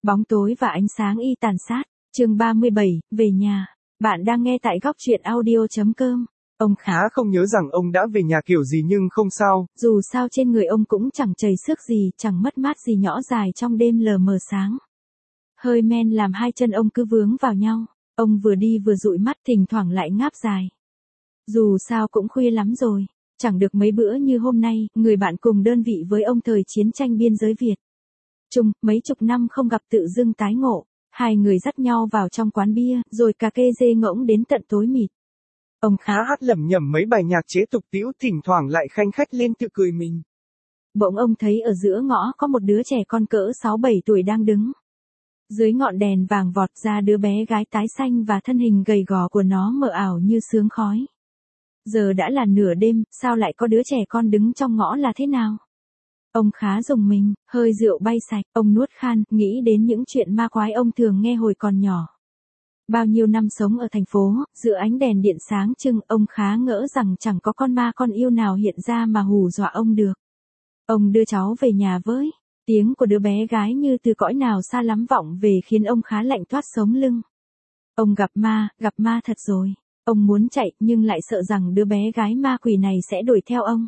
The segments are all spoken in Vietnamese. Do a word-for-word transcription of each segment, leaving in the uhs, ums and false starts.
Bóng tối và ánh sáng y tàn sát. Chương ba mươi bảy, về nhà. Bạn đang nghe tại góc truyện audio.com. Ông Khá không nhớ rằng ông đã về nhà kiểu gì nhưng không sao. Dù sao trên người ông cũng chẳng chảy xước gì, chẳng mất mát gì nhỏ dài trong đêm lờ mờ sáng. Hơi men làm hai chân ông cứ vướng vào nhau. Ông vừa đi vừa dụi mắt, thỉnh thoảng lại ngáp dài. Dù sao cũng khuya lắm rồi. Chẳng được mấy bữa như hôm nay, người bạn cùng đơn vị với ông thời chiến tranh biên giới Việt Trung, mấy chục năm không gặp tự dưng tái ngộ. Hai người dắt nhau vào trong quán bia, rồi cà kê dê ngỗng đến tận tối mịt. Ông Khá hát lẩm nhẩm mấy bài nhạc chế tục tĩu, thỉnh thoảng lại khanh khách lên tự cười mình. Bỗng ông thấy ở giữa ngõ có một đứa trẻ con cỡ sáu bảy tuổi đang đứng. Dưới ngọn đèn vàng vọt ra đứa bé gái tái xanh và thân hình gầy gò của nó mờ ảo như sương khói. Giờ đã là nửa đêm, sao lại có đứa trẻ con đứng trong ngõ là thế nào? Ông khá rùng mình, hơi rượu bay sạch, ông nuốt khan, nghĩ đến những chuyện ma quái ông thường nghe hồi còn nhỏ. Bao nhiêu năm sống ở thành phố, giữa ánh đèn điện sáng trưng, ông khá ngỡ rằng chẳng có con ma con yêu nào hiện ra mà hù dọa ông được. Ông đưa cháu về nhà với. Tiếng của đứa bé gái như từ cõi nào xa lắm vọng về khiến ông khá lạnh toát sống lưng. Ông gặp ma, gặp ma thật rồi. Ông muốn chạy nhưng lại sợ rằng đứa bé gái ma quỷ này sẽ đuổi theo ông.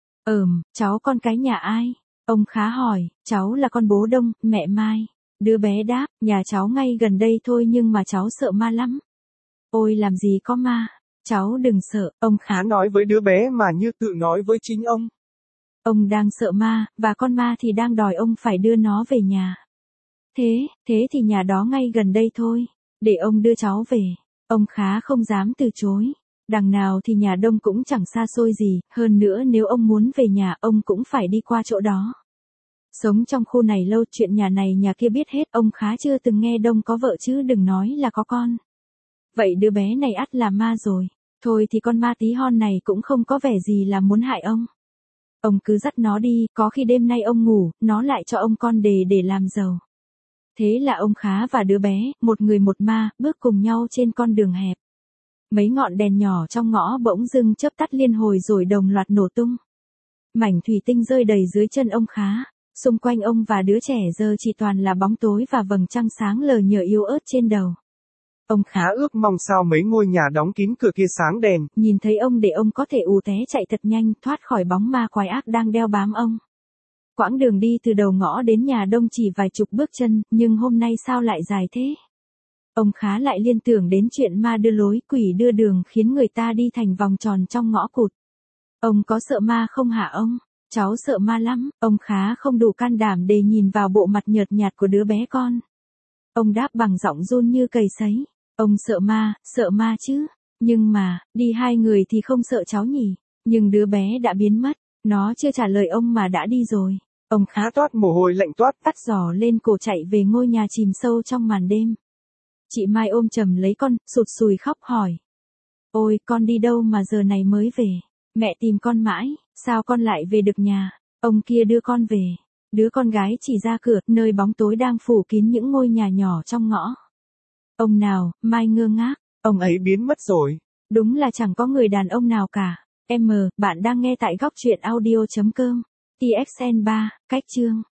Ừm, cháu con cái nhà ai? Ông khá hỏi, cháu là con bố Đông, mẹ Mai. Đứa bé đáp, nhà cháu ngay gần đây thôi nhưng mà cháu sợ ma lắm. Ôi làm gì có ma, cháu đừng sợ, ông khá nói với đứa bé mà như tự nói với chính ông. Ông đang sợ ma, và con ma thì đang đòi ông phải đưa nó về nhà. Thế, thế thì nhà đó ngay gần đây thôi, để ông đưa cháu về. Ông khá không dám từ chối. Đằng nào thì nhà Đông cũng chẳng xa xôi gì, hơn nữa nếu ông muốn về nhà ông cũng phải đi qua chỗ đó. Sống trong khu này lâu, chuyện nhà này nhà kia biết hết, ông khá chưa từng nghe Đông có vợ chứ đừng nói là có con. Vậy đứa bé này ắt là ma rồi, thôi thì con ma tí hon này cũng không có vẻ gì là muốn hại ông. Ông cứ dắt nó đi, có khi đêm nay ông ngủ, nó lại cho ông con đề để làm giàu. Thế là ông khá và đứa bé, một người một ma, bước cùng nhau trên con đường hẹp. Mấy ngọn đèn nhỏ trong ngõ bỗng dưng chớp tắt liên hồi rồi đồng loạt nổ tung. Mảnh thủy tinh rơi đầy dưới chân ông khá. Xung quanh ông và đứa trẻ giờ chỉ toàn là bóng tối và vầng trăng sáng lờ nhờ yếu ớt trên đầu. Ông khá ước mong sao mấy ngôi nhà đóng kín cửa kia sáng đèn. Nhìn thấy ông để ông có thể ù té chạy thật nhanh thoát khỏi bóng ma quái ác đang đeo bám ông. Quãng đường đi từ đầu ngõ đến nhà Đông chỉ vài chục bước chân, nhưng hôm nay sao lại dài thế? Ông khá lại liên tưởng đến chuyện ma đưa lối, quỷ đưa đường khiến người ta đi thành vòng tròn trong ngõ cụt. Ông có sợ ma không hả ông? Cháu sợ ma lắm, ông khá không đủ can đảm để nhìn vào bộ mặt nhợt nhạt của đứa bé con. Ông đáp bằng giọng run như cầy sấy. Ông sợ ma, sợ ma chứ. Nhưng mà, đi hai người thì không sợ cháu nhỉ. Nhưng đứa bé đã biến mất, nó chưa trả lời ông mà đã đi rồi. Ông khá toát mồ hôi lạnh toát, tắt giò lên cổ chạy về ngôi nhà chìm sâu trong màn đêm. Chị Mai ôm chầm lấy con, sụt sùi khóc hỏi. Ôi, con đi đâu mà giờ này mới về? Mẹ tìm con mãi, sao con lại về được nhà? Ông kia đưa con về. Đứa con gái chỉ ra cửa, nơi bóng tối đang phủ kín những ngôi nhà nhỏ trong ngõ. Ông nào, Mai ngơ ngác. Ông ấy biến mất rồi. Đúng là chẳng có người đàn ông nào cả. Em, bạn đang nghe tại góc truyện audio.com. tê ích en ba, cách chương.